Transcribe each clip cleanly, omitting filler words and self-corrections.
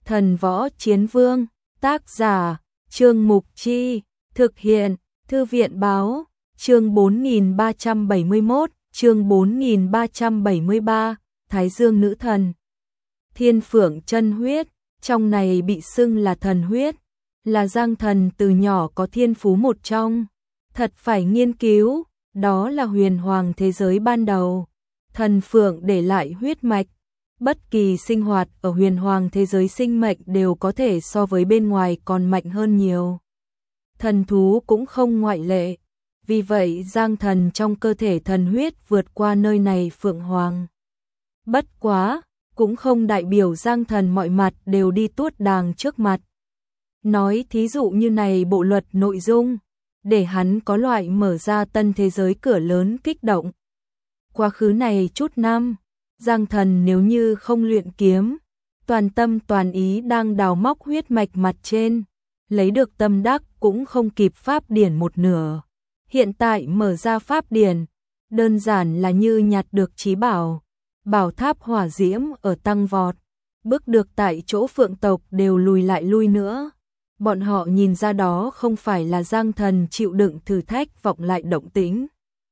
Thần Võ Chiến Vương, tác giả, Trương Mục Chi, thực hiện, Thư viện Báo, chương 4371, chương 4373, Thái Dương Nữ Thần. Thiên Phượng chân huyết, trong này bị xưng là thần huyết, là Giang Thần từ nhỏ có thiên phú một trong. Thật phải nghiên cứu, đó là huyền hoàng thế giới ban đầu. Thần Phượng để lại huyết mạch. Bất kỳ sinh hoạt ở huyền hoàng thế giới sinh mệnh đều có thể so với bên ngoài còn mạnh hơn nhiều. Thần thú cũng không ngoại lệ. Vì vậy Giang Thần trong cơ thể thần huyết vượt qua nơi này Phượng Hoàng. Bất quá, cũng không đại biểu Giang Thần mọi mặt đều đi tuốt đàng trước mặt. Nói thí dụ như này bộ luật nội dung, để hắn có loại mở ra tân thế giới cửa lớn kích động. Quá khứ này chút năm, Giang Thần nếu như không luyện kiếm, toàn tâm toàn ý đang đào móc huyết mạch mặt trên, lấy được tâm đắc cũng không kịp pháp điển một nửa. Hiện tại mở ra pháp điển, đơn giản là như nhặt được chí bảo, bảo tháp hỏa diễm ở tăng vọt, bước được tại chỗ Phượng tộc đều lùi lại lui nữa. Bọn họ nhìn ra đó không phải là Giang Thần chịu đựng thử thách vọng lại động tĩnh,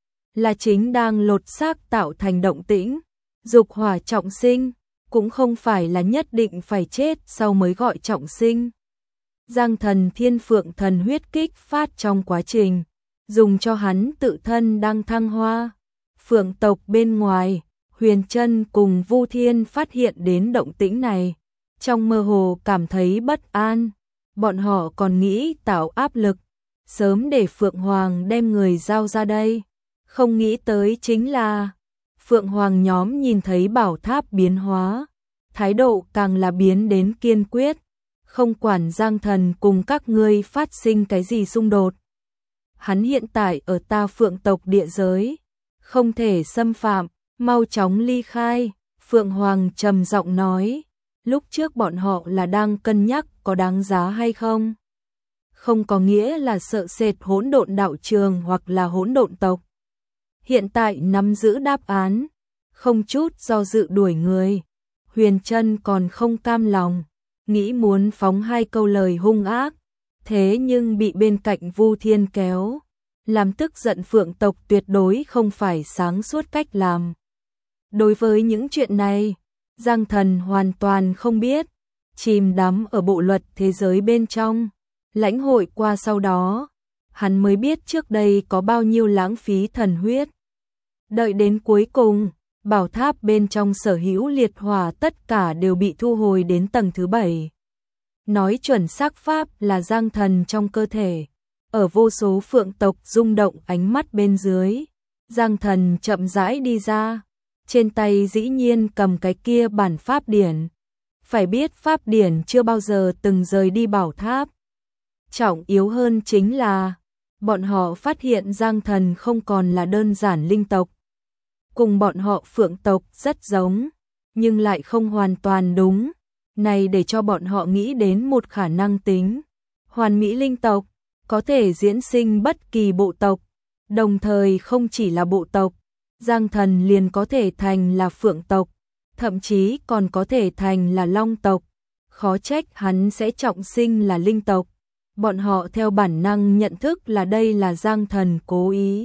là chính đang lột xác tạo thành động tĩnh. Dục hỏa trọng sinh, cũng không phải là nhất định phải chết sau mới gọi trọng sinh. Giang Thần Thiên Phượng thần huyết kích phát trong quá trình, dùng cho hắn tự thân đang thăng hoa. Phượng tộc bên ngoài, Huyền Trân cùng Vu Thiên phát hiện đến động tĩnh này, trong mơ hồ cảm thấy bất an. Bọn họ còn nghĩ tạo áp lực, sớm để Phượng Hoàng đem người giao ra đây. Không nghĩ tới chính là Phượng Hoàng nhóm nhìn thấy bảo tháp biến hóa, thái độ càng là biến đến kiên quyết, không quản Giang Thần cùng các ngươi phát sinh cái gì xung đột. Hắn hiện tại ở ta Phượng tộc địa giới, không thể xâm phạm, mau chóng ly khai. Phượng Hoàng trầm giọng nói, lúc trước bọn họ là đang cân nhắc có đáng giá hay không. Không có nghĩa là sợ sệt hỗn độn đạo trường hoặc là hỗn độn tộc. Hiện tại nắm giữ đáp án, không chút do dự đuổi người. Huyền Trân còn không cam lòng, nghĩ muốn phóng hai câu lời hung ác, thế nhưng bị bên cạnh Vu Thiên kéo, làm tức giận Phượng tộc tuyệt đối không phải sáng suốt cách làm. Đối với những chuyện này, Giang Thần hoàn toàn không biết, chìm đắm ở bộ luật thế giới bên trong, lãnh hội qua sau đó, hắn mới biết trước đây có bao nhiêu lãng phí thần huyết. Đợi đến cuối cùng, bảo tháp bên trong sở hữu liệt hỏa tất cả đều bị thu hồi đến tầng thứ 7. Nói chuẩn xác pháp là Giang Thần trong cơ thể, ở vô số phượng tộc rung động ánh mắt bên dưới, Giang Thần chậm rãi đi ra, trên tay dĩ nhiên cầm cái kia bản pháp điển. Phải biết pháp điển chưa bao giờ từng rời đi bảo tháp. Trọng yếu hơn chính là, bọn họ phát hiện Giang Thần không còn là đơn giản linh tộc. Cùng bọn họ phượng tộc rất giống, nhưng lại không hoàn toàn đúng. Này để cho bọn họ nghĩ đến một khả năng tính. Hoàn mỹ linh tộc, có thể diễn sinh bất kỳ bộ tộc, đồng thời không chỉ là bộ tộc, Giang Thần liền có thể thành là phượng tộc, thậm chí còn có thể thành là long tộc. Khó trách hắn sẽ trọng sinh là linh tộc. Bọn họ theo bản năng nhận thức là đây là Giang Thần cố ý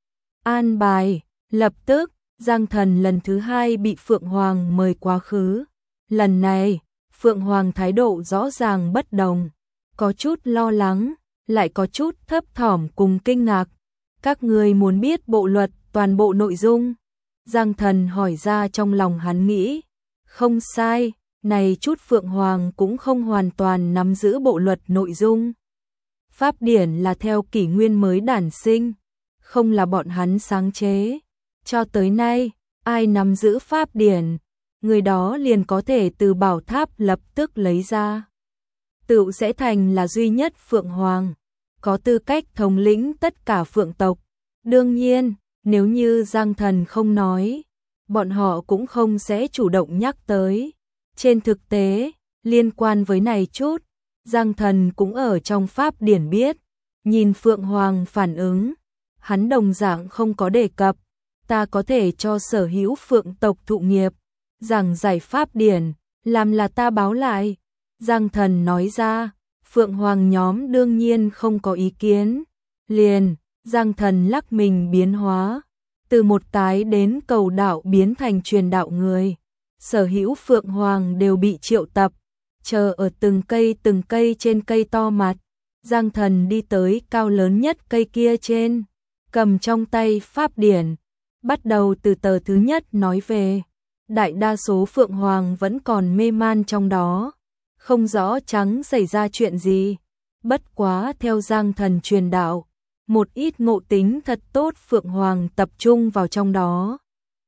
an bài. Lập tức, Giang Thần lần thứ 2 bị Phượng Hoàng mời quá khứ. Lần này, Phượng Hoàng thái độ rõ ràng bất đồng, có chút lo lắng, lại có chút thấp thỏm cùng kinh ngạc. Các ngươi muốn biết bộ luật toàn bộ nội dung? Giang Thần hỏi ra trong lòng hắn nghĩ. Không sai, này chút Phượng Hoàng cũng không hoàn toàn nắm giữ bộ luật nội dung. Pháp điển là theo kỷ nguyên mới đản sinh, không là bọn hắn sáng chế. Cho tới nay, ai nắm giữ pháp điển, người đó liền có thể từ bảo tháp lập tức lấy ra. Tựu sẽ thành là duy nhất Phượng Hoàng, có tư cách thống lĩnh tất cả Phượng tộc. Đương nhiên, nếu như Giang Thần không nói, bọn họ cũng không sẽ chủ động nhắc tới. Trên thực tế, liên quan với này chút, Giang Thần cũng ở trong pháp điển biết. Nhìn Phượng Hoàng phản ứng, hắn đồng dạng không có đề cập. Ta có thể cho sở hữu phượng tộc thụ nghiệp, rằng giải pháp điển, làm là ta báo lại. Giang Thần nói ra. Phượng Hoàng nhóm đương nhiên không có ý kiến. Liền, Giang Thần lắc mình biến hóa, từ một tái đến cầu đạo biến thành truyền đạo người. Sở hữu Phượng Hoàng đều bị triệu tập, chờ ở từng cây trên cây to mặt. Giang Thần đi tới cao lớn nhất cây kia trên, cầm trong tay pháp điển, bắt đầu từ tờ thứ nhất nói về. Đại đa số Phượng Hoàng vẫn còn mê man trong đó, không rõ trắng xảy ra chuyện gì. Bất quá theo Giang Thần truyền đạo, một ít ngộ tính thật tốt Phượng Hoàng tập trung vào trong đó.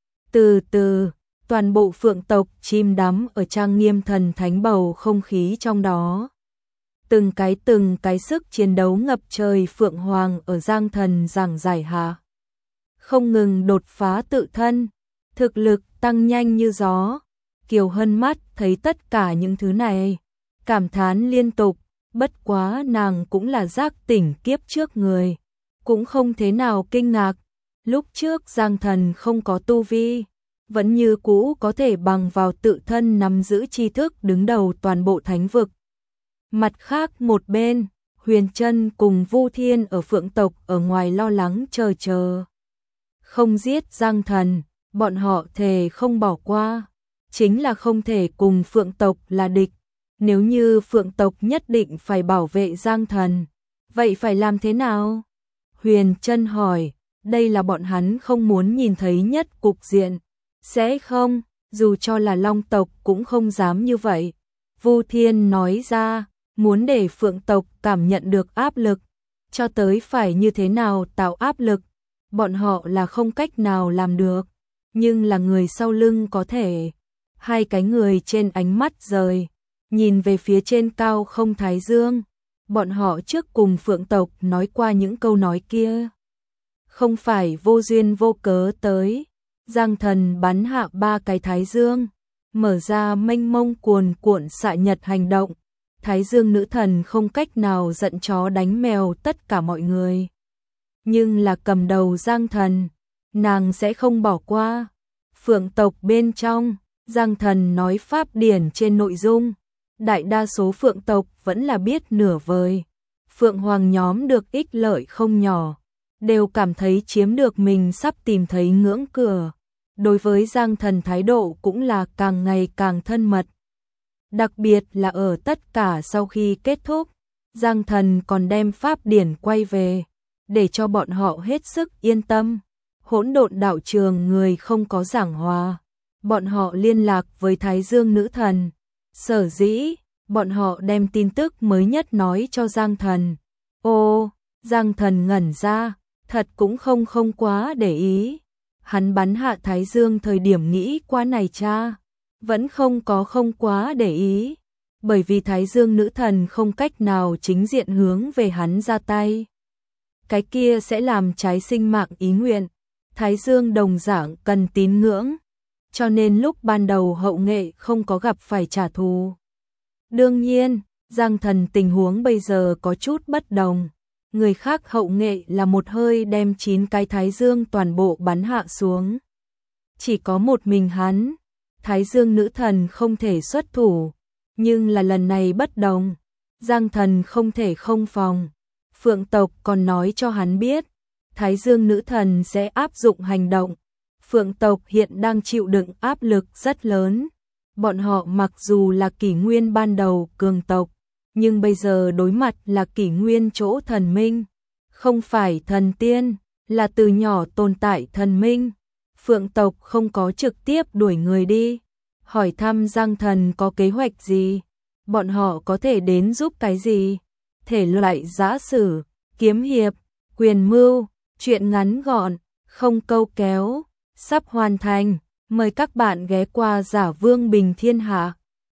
Từ từ, toàn bộ Phượng tộc chìm đắm ở trang nghiêm thần thánh bầu không khí trong đó. Từng cái sức chiến đấu ngập trời Phượng Hoàng ở Giang Thần giảng giải hạ, không ngừng đột phá tự thân, thực lực tăng nhanh như gió. Kiều Hân mắt thấy tất cả những thứ này, cảm thán liên tục. Bất quá nàng cũng là giác tỉnh kiếp trước người, cũng không thế nào kinh ngạc. Lúc trước Giang Thần không có tu vi, vẫn như cũ có thể bằng vào tự thân nắm giữ tri thức đứng đầu toàn bộ thánh vực. Mặt khác một bên, Huyền Trân cùng Vu Thiên ở Phượng tộc ở ngoài lo lắng chờ. Không giết Giang Thần, bọn họ thề không bỏ qua, chính là không thể cùng Phượng tộc là địch. Nếu như Phượng tộc nhất định phải bảo vệ Giang Thần, vậy phải làm thế nào? Huyền Trân hỏi, đây là bọn hắn không muốn nhìn thấy nhất cục diện. Sẽ không, dù cho là Long tộc cũng không dám như vậy. Vu Thiên nói ra, muốn để Phượng tộc cảm nhận được áp lực, cho tới phải như thế nào tạo áp lực, bọn họ là không cách nào làm được, nhưng là người sau lưng có thể. Hai cái người trên ánh mắt rời, nhìn về phía trên cao không Thái Dương. Bọn họ trước cùng Phượng tộc nói qua những câu nói kia, không phải vô duyên vô cớ tới. Giang Thần bắn hạ 3 cái Thái Dương, mở ra mênh mông cuồn cuộn xạ nhật hành động. Thái Dương nữ thần không cách nào giận chó đánh mèo tất cả mọi người, nhưng là cầm đầu Giang Thần, nàng sẽ không bỏ qua. Phượng tộc bên trong, Giang Thần nói pháp điển trên nội dung, đại đa số Phượng tộc vẫn là biết nửa vời. Phượng Hoàng nhóm được ích lợi không nhỏ, đều cảm thấy chiếm được mình sắp tìm thấy ngưỡng cửa. Đối với Giang Thần thái độ cũng là càng ngày càng thân mật. Đặc biệt là ở tất cả sau khi kết thúc, Giang Thần còn đem pháp điển quay về, để cho bọn họ hết sức yên tâm. Hỗn độn đạo trường người không có giảng hòa, bọn họ liên lạc với Thái Dương nữ thần. Sở dĩ, bọn họ đem tin tức mới nhất nói cho Giang Thần. Ô, Giang Thần ngẩn ra, thật cũng không quá để ý. Hắn bắn hạ Thái Dương thời điểm nghĩ qua này cha, vẫn không quá để ý, bởi vì Thái Dương nữ thần không cách nào chính diện hướng về hắn ra tay. Cái kia sẽ làm trái sinh mạng ý nguyện. Thái Dương đồng dạng cần tín ngưỡng, cho nên lúc ban đầu hậu nghệ không có gặp phải trả thù. Đương nhiên, Giang Thần tình huống bây giờ có chút bất đồng. Người khác hậu nghệ là một hơi đem 9 cái Thái Dương toàn bộ bắn hạ xuống. Chỉ có một mình hắn, Thái Dương nữ thần không thể xuất thủ, nhưng là lần này bất đồng. Giang Thần không thể không phòng. Phượng tộc còn nói cho hắn biết, Thái Dương nữ thần sẽ áp dụng hành động. Phượng tộc hiện đang chịu đựng áp lực rất lớn. Bọn họ mặc dù là kỷ nguyên ban đầu cường tộc, nhưng bây giờ đối mặt là kỷ nguyên chỗ thần minh, không phải thần tiên, là từ nhỏ tồn tại thần minh. Phượng tộc không có trực tiếp đuổi người đi, hỏi thăm Giang Thần có kế hoạch gì, bọn họ có thể đến giúp cái gì. Thể loại giã sử, kiếm hiệp, quyền mưu, truyện ngắn gọn, không câu kéo, sắp hoàn thành. Mời các bạn ghé qua Giả Vương Bình Thiên Hạ.